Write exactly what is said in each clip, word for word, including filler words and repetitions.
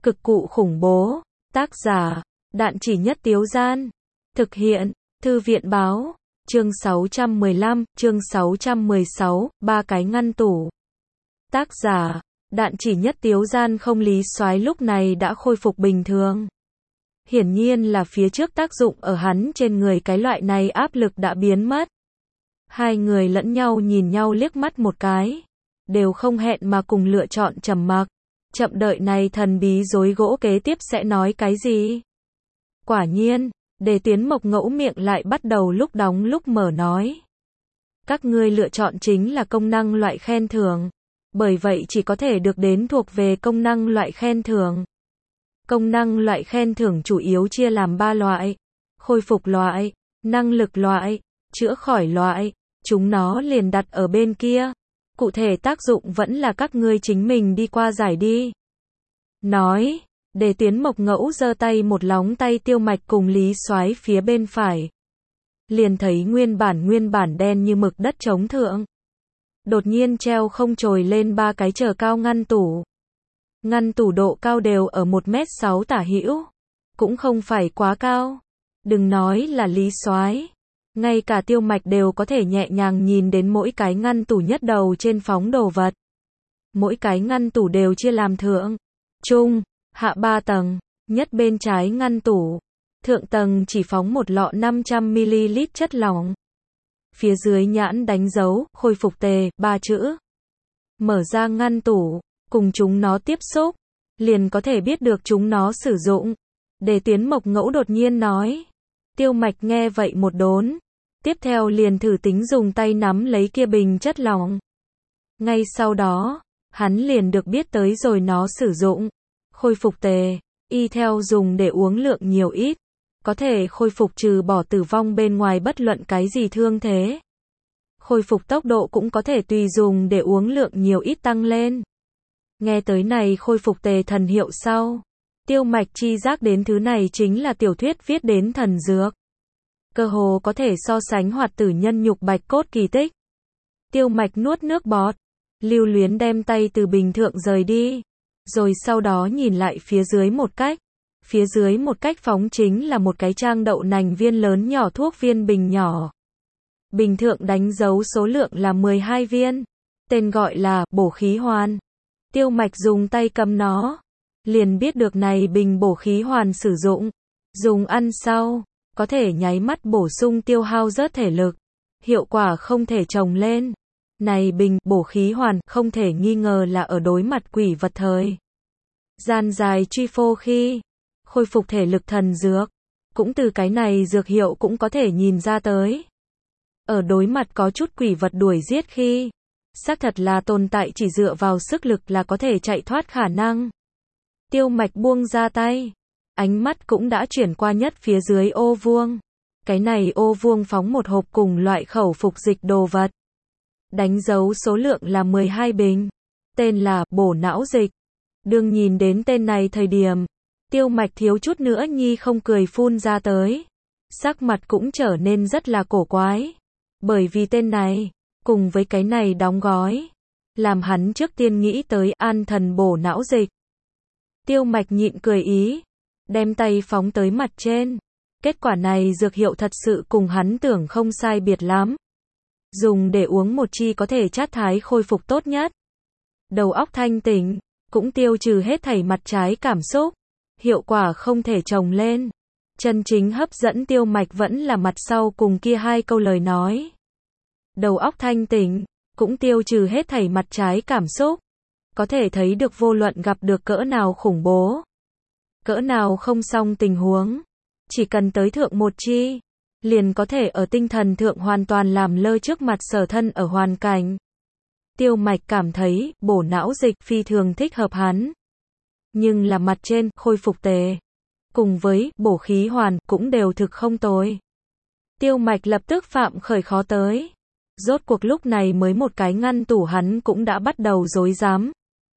Cực cụ khủng bố. Tác giả, Đạn Chỉ Nhất Tiếu Gian. Thực hiện, Thư viện báo. Chương sáu trăm mười lăm, chương sáu trăm mười sáu, ba cái ngăn tủ. Tác giả, Đạn Chỉ Nhất Tiếu Gian. Không, Lý Soái lúc này đã khôi phục bình thường. Hiển nhiên là phía trước tác dụng ở hắn trên người cái loại này áp lực đã biến mất. Hai người lẫn nhau nhìn nhau liếc mắt một cái, đều không hẹn mà cùng lựa chọn trầm mặc. Chậm đợi này thần bí rối gỗ kế tiếp sẽ nói cái gì? Quả nhiên, Đề Tiến Mộc ngẫu miệng lại bắt đầu lúc đóng lúc mở nói. Các ngươi lựa chọn chính là công năng loại khen thưởng, bởi vậy chỉ có thể được đến thuộc về công năng loại khen thưởng. Công năng loại khen thưởng chủ yếu chia làm ba loại: khôi phục loại, năng lực loại, chữa khỏi loại. Chúng nó liền đặt ở bên kia. Cụ thể tác dụng vẫn là các ngươi chính mình đi qua giải đi. Nói, Đề Tiến Mộc ngẫu giơ tay một lóng tay Tiêu Mạch cùng Lý Soái phía bên phải. Liền thấy nguyên bản nguyên bản đen như mực đất trống thượng. Đột nhiên treo không trồi lên ba cái chờ cao ngăn tủ. Ngăn tủ độ cao đều ở một mét sáu tả hữu. Cũng không phải quá cao. Đừng nói là Lý Soái, ngay cả Tiêu Mạch đều có thể nhẹ nhàng nhìn đến mỗi cái ngăn tủ nhất đầu trên phóng đồ vật. Mỗi cái ngăn tủ đều chia làm thượng, trung, hạ ba tầng. Nhất bên trái ngăn tủ, thượng tầng chỉ phóng một lọ năm trăm mi li lít chất lỏng. Phía dưới nhãn đánh dấu, khôi phục tề, ba chữ. Mở ra ngăn tủ, cùng chúng nó tiếp xúc, liền có thể biết được chúng nó sử dụng. Đề Tiến Mộc ngẫu đột nhiên nói. Tiêu Mạch nghe vậy một đốn. Tiếp theo liền thử tính dùng tay nắm lấy kia bình chất lỏng. Ngay sau đó, hắn liền được biết tới rồi nó sử dụng. Khôi phục tề, y theo dùng để uống lượng nhiều ít. Có thể khôi phục trừ bỏ tử vong bên ngoài bất luận cái gì thương thế. Khôi phục tốc độ cũng có thể tùy dùng để uống lượng nhiều ít tăng lên. Nghe tới này khôi phục tề thần hiệu sau, Tiêu Mạch chi giác đến thứ này chính là tiểu thuyết viết đến thần dược. Cơ hồ có thể so sánh hoạt tử nhân nhục bạch cốt kỳ tích. Tiêu Mạch nuốt nước bọt, lưu luyến đem tay từ bình thượng rời đi, rồi sau đó nhìn lại phía dưới một cách. Phía dưới một cách phóng chính là một cái trang đậu nành viên lớn nhỏ thuốc viên bình nhỏ. Bình thượng đánh dấu số lượng là mười hai viên, tên gọi là bổ khí hoàn. Tiêu Mạch dùng tay cầm nó, liền biết được này bình bổ khí hoàn sử dụng. Dùng ăn sau, có thể nháy mắt bổ sung tiêu hao rớt thể lực, hiệu quả không thể chồng lên. Này bình bổ khí hoàn không thể nghi ngờ là ở đối mặt quỷ vật thời gian dài truy phô khi khôi phục thể lực thần dược. Cũng từ cái này dược hiệu cũng có thể nhìn ra tới. Ở đối mặt có chút quỷ vật đuổi giết khi, xác thật là tồn tại chỉ dựa vào sức lực là có thể chạy thoát khả năng. Tiêu Mạch buông ra tay, ánh mắt cũng đã chuyển qua nhất phía dưới ô vuông. Cái này ô vuông phóng một hộp cùng loại khẩu phục dịch đồ vật. Đánh dấu số lượng là mười hai bình. Tên là bổ não dịch. Đương nhìn đến tên này thời điểm, Tiêu Mạch thiếu chút nữa nhi không cười phun ra tới. Sắc mặt cũng trở nên rất là cổ quái. Bởi vì tên này, cùng với cái này đóng gói, làm hắn trước tiên nghĩ tới an thần bổ não dịch. Tiêu Mạch nhịn cười ý, đem tay phóng tới mặt trên. Kết quả này dược hiệu thật sự cùng hắn tưởng không sai biệt lắm. Dùng để uống một chi có thể chát thái khôi phục tốt nhất. Đầu óc thanh tỉnh, cũng tiêu trừ hết thảy mặt trái cảm xúc. Hiệu quả không thể chồng lên. Chân chính hấp dẫn Tiêu Mạch vẫn là mặt sau cùng kia hai câu lời nói. Đầu óc thanh tỉnh, cũng tiêu trừ hết thảy mặt trái cảm xúc. Có thể thấy được vô luận gặp được cỡ nào khủng bố, cỡ nào không xong tình huống, chỉ cần tới thượng một chi, liền có thể ở tinh thần thượng hoàn toàn làm lơ trước mặt sở thân ở hoàn cảnh. Tiêu Mạch cảm thấy bổ não dịch phi thường thích hợp hắn. Nhưng là mặt trên khôi phục tề, cùng với bổ khí hoàn cũng đều thực không tồi. Tiêu Mạch lập tức phạm khởi khó tới. Rốt cuộc lúc này mới một cái ngăn tủ hắn cũng đã bắt đầu rối rắm.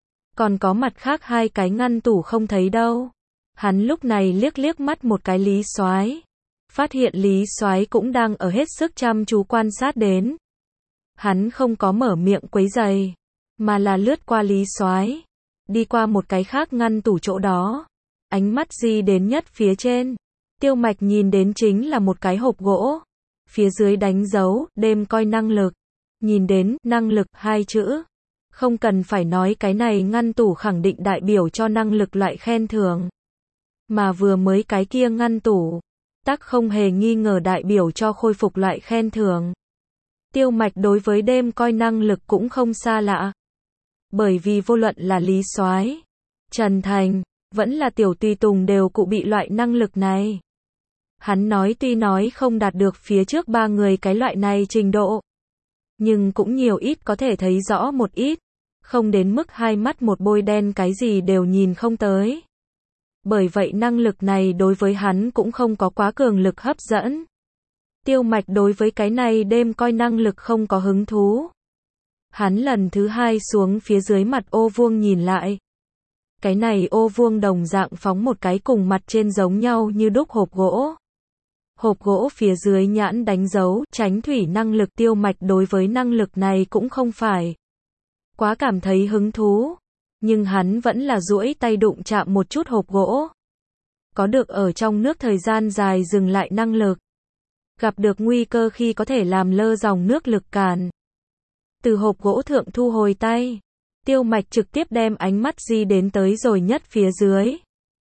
Còn có mặt khác hai cái ngăn tủ không thấy đâu. Hắn lúc này liếc liếc mắt một cái Lý Soái, phát hiện Lý Soái cũng đang ở hết sức chăm chú quan sát đến. Hắn không có mở miệng quấy rầy, mà là lướt qua Lý Soái, đi qua một cái khác ngăn tủ chỗ đó. Ánh mắt di đến nhất phía trên. Tiêu Mạch nhìn đến chính là một cái hộp gỗ. Phía dưới đánh dấu, đêm coi năng lực. Nhìn đến, năng lực, hai chữ. Không cần phải nói cái này ngăn tủ khẳng định đại biểu cho năng lực loại khen thưởng. Mà vừa mới cái kia ngăn tủ, tắc không hề nghi ngờ đại biểu cho khôi phục loại khen thưởng. Tiêu Mạch đối với đêm coi năng lực cũng không xa lạ. Bởi vì vô luận là Lý Soái, Trần Thành, vẫn là Tiểu Tùy Tùng đều cụ bị loại năng lực này. Hắn nói tuy nói không đạt được phía trước ba người cái loại này trình độ, nhưng cũng nhiều ít có thể thấy rõ một ít, không đến mức hai mắt một bôi đen cái gì đều nhìn không tới. Bởi vậy năng lực này đối với hắn cũng không có quá cường lực hấp dẫn. Tiêu Mạch đối với cái này đêm coi năng lực không có hứng thú. Hắn lần thứ hai xuống phía dưới mặt ô vuông nhìn lại. Cái này ô vuông đồng dạng phóng một cái cùng mặt trên giống nhau như đúc hộp gỗ. Hộp gỗ phía dưới nhãn đánh dấu, tránh thủy năng lực. Tiêu Mạch đối với năng lực này cũng không phải quá cảm thấy hứng thú. Nhưng hắn vẫn là duỗi tay đụng chạm một chút hộp gỗ. Có được ở trong nước thời gian dài dừng lại năng lực. Gặp được nguy cơ khi có thể làm lơ dòng nước lực cản. Từ hộp gỗ thượng thu hồi tay. Tiêu Mạch trực tiếp đem ánh mắt di đến tới rồi nhất phía dưới.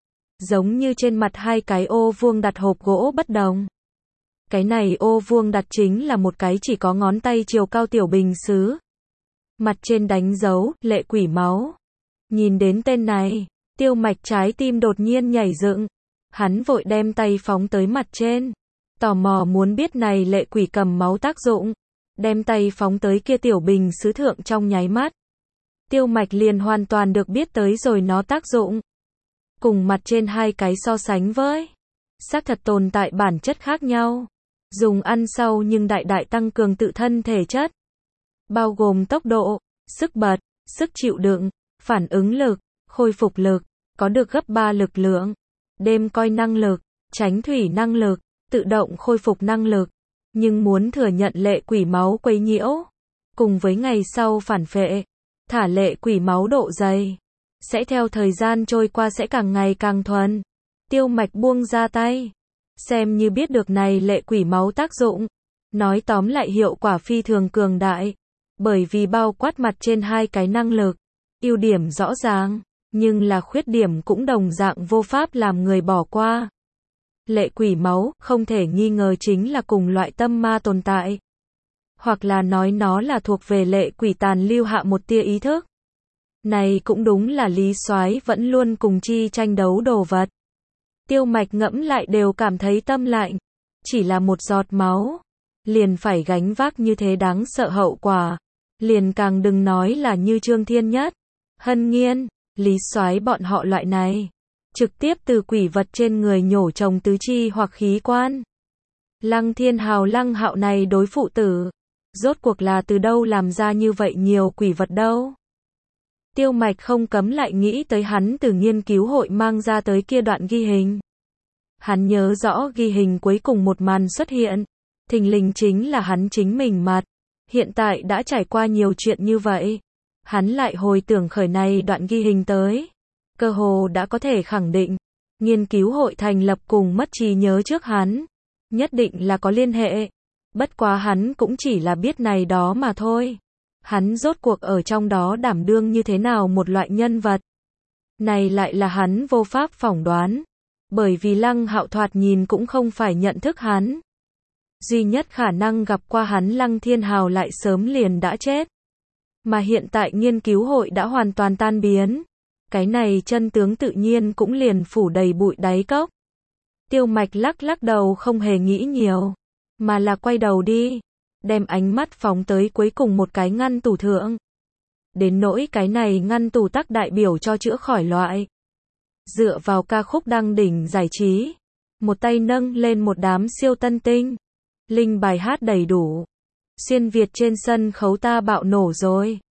Giống như trên mặt hai cái ô vuông đặt hộp gỗ bất đồng. Cái này ô vuông đặt chính là một cái chỉ có ngón tay chiều cao tiểu bình sứ. Mặt trên đánh dấu, lệ quỷ máu. Nhìn đến tên này, Tiêu Mạch trái tim đột nhiên nhảy dựng. Hắn vội đem tay phóng tới mặt trên. Tò mò muốn biết này lệ quỷ cầm máu tác dụng. Đem tay phóng tới kia tiểu bình sứ thượng trong nháy mắt. Tiêu Mạch liền hoàn toàn được biết tới rồi nó tác dụng. Cùng mặt trên hai cái so sánh với, xác thật tồn tại bản chất khác nhau. Dùng ăn sau nhưng đại đại tăng cường tự thân thể chất. Bao gồm tốc độ, sức bật, sức chịu đựng, phản ứng lực, khôi phục lực, có được gấp ba lực lượng. Đêm coi năng lực, tránh thủy năng lực, tự động khôi phục năng lực. Nhưng muốn thừa nhận lệ quỷ máu quấy nhiễu, cùng với ngày sau phản phệ, thả lệ quỷ máu độ dày, sẽ theo thời gian trôi qua sẽ càng ngày càng thuần. Tiêu Mạch buông ra tay, xem như biết được này lệ quỷ máu tác dụng. Nói tóm lại hiệu quả phi thường cường đại, bởi vì bao quát mặt trên hai cái năng lực, ưu điểm rõ ràng, nhưng là khuyết điểm cũng đồng dạng vô pháp làm người bỏ qua. Lệ quỷ máu, không thể nghi ngờ chính là cùng loại tâm ma tồn tại. Hoặc là nói nó là thuộc về lệ quỷ tàn lưu hạ một tia ý thức. Này cũng đúng là Lý Soái vẫn luôn cùng chi tranh đấu đồ vật. Tiêu Mạch ngẫm lại đều cảm thấy tâm lạnh. Chỉ là một giọt máu, liền phải gánh vác như thế đáng sợ hậu quả. Liền càng đừng nói là như Trương Thiên Nhất, Hân Nghiên, Lý Soái bọn họ loại này. Trực tiếp từ quỷ vật trên người nhổ trồng tứ chi hoặc khí quan. Lăng Thiên Hào Lăng Hạo này đối phụ tử, rốt cuộc là từ đâu làm ra như vậy nhiều quỷ vật đâu. Tiêu Mạch không cấm lại nghĩ tới hắn từ nghiên cứu hội mang ra tới kia đoạn ghi hình. Hắn nhớ rõ ghi hình cuối cùng một màn xuất hiện, thình lình chính là hắn chính mình mặt. Hiện tại đã trải qua nhiều chuyện như vậy, hắn lại hồi tưởng khởi này đoạn ghi hình tới. Cơ hồ đã có thể khẳng định, nghiên cứu hội thành lập cùng mất trí nhớ trước hắn, nhất định là có liên hệ. Bất quá hắn cũng chỉ là biết này đó mà thôi. Hắn rốt cuộc ở trong đó đảm đương như thế nào một loại nhân vật. Này lại là hắn vô pháp phỏng đoán. Bởi vì Lăng Hạo thoạt nhìn cũng không phải nhận thức hắn. Duy nhất khả năng gặp qua hắn Lăng Thiên Hào lại sớm liền đã chết. Mà hiện tại nghiên cứu hội đã hoàn toàn tan biến. Cái này chân tướng tự nhiên cũng liền phủ đầy bụi đáy cốc. Tiêu Mạch lắc lắc đầu không hề nghĩ nhiều, mà là quay đầu đi, đem ánh mắt phóng tới cuối cùng một cái ngăn tủ thượng. Đến nỗi cái này ngăn tủ tắc đại biểu cho chữa khỏi loại. Dựa vào ca khúc đăng đỉnh giải trí, một tay nâng lên một đám siêu tân tinh, linh bài hát đầy đủ. Xuyên Việt trên sân khấu ta bạo nổ rồi.